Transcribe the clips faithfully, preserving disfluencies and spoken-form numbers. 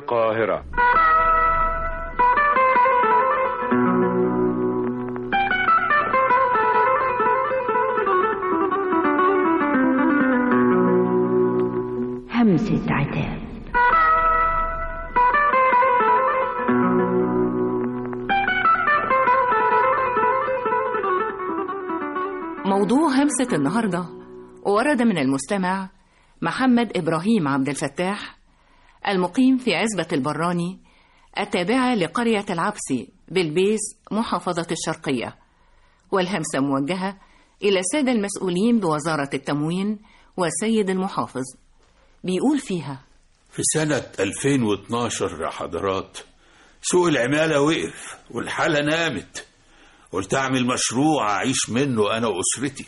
القاهرة. همسة عتاب. موضوع همسة النهاردة ورد من المستمع محمد إبراهيم عبد الفتاح المقيم في عزبة البراني التابعة لقرية العبسي بالبيز محافظة الشرقية، والهمسة موجهة إلى السادة المسؤولين بوزارة التموين والسيد المحافظ. بيقول فيها: في سنة ألفين واثناشر يا حضرات سوق العمالة وقف والحالة نامت. قلت أعمل مشروع أعيش منه أنا وأسرتي.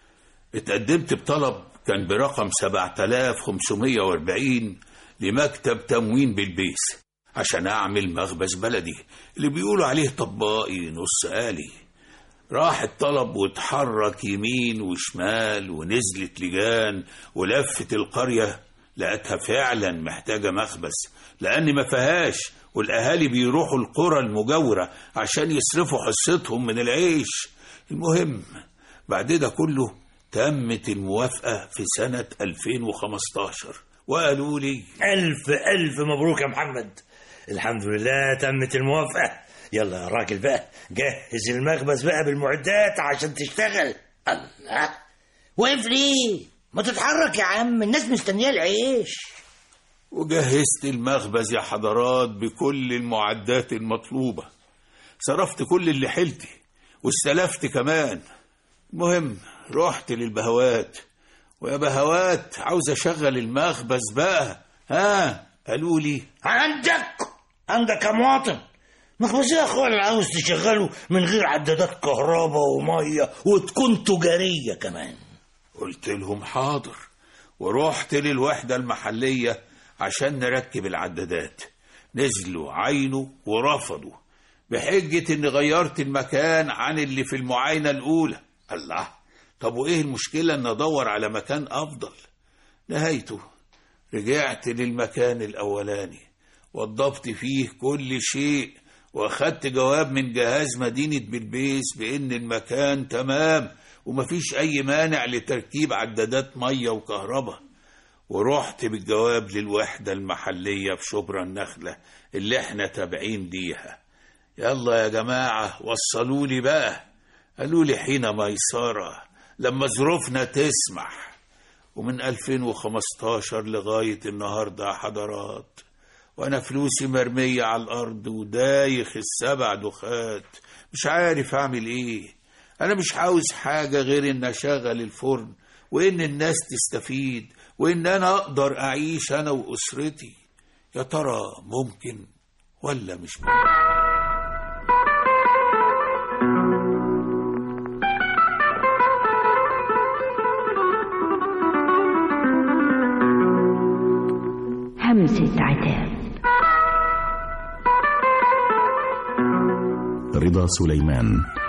اتقدمت بطلب كان برقم سبعة آلاف وخمسمية وأربعين لمكتب تموين بالبيس عشان أعمل مخبز بلدي اللي بيقولوا عليه طباقي نص آلي. راح الطلب واتحرك يمين وشمال ونزلت لجان ولفت القرية، لقيتها فعلا محتاجة مخبز لأن ما فيهاش، والأهالي بيروحوا القرى المجاورة عشان يصرفوا حصتهم من العيش. المهم بعد ده كله تمت الموافقة في سنة ألفين وخمستاشر وقالوا لي ألف ألف مبروك يا محمد، الحمد لله تمت الموافقة. يلا يا راجل بقى جهز المخبز بقى بالمعدات عشان تشتغل. الله، واقف ليه؟ ما تتحرك يا عم، الناس مستنية العيش. وجهزت المخبز يا حضرات بكل المعدات المطلوبة، صرفت كل اللي حيلتي واستلفت كمان. المهم رحت للبهوات، ويا بهوات عاوز اشغل المخبز بقى. ها قالوا لي عندك عندك يا مواطن مخبز يا اخويا اللي عاوز تشغله من غير عدادات كهرباء وميه وتكون تجاريه كمان. قلت لهم حاضر، ورحت للوحدة المحلية عشان نركب العدادات. نزلوا عينوا ورفضوا بحجة ان غيرت المكان عن اللي في المعاينة الاولى. الله، طب وايه المشكلة ان ادور على مكان افضل؟ نهايته رجعت للمكان الاولاني وضبط فيه كل شيء، واخدت جواب من جهاز مدينة بلبيس بان المكان تمام ومفيش اي مانع لتركيب عدادات مية وكهرباء. ورحت بالجواب للوحدة المحلية في شبرا النخلة اللي احنا تابعين ليها. يلا يا جماعة وصلوا لي بقى. قالوا لي حين ميسرة لما ظروفنا تسمح. ومن ألفين وخمستاشر لغاية النهاردة يا حضرات وانا فلوسي مرمية على الارض ودايخ السبع دخات، مش عارف اعمل ايه. انا مش عاوز حاجة غير ان اشغل الفرن وان الناس تستفيد وان انا اقدر اعيش انا واسرتي. يا ترى ممكن ولا مش ممكن؟ همسة عتاب. رضا سليمان.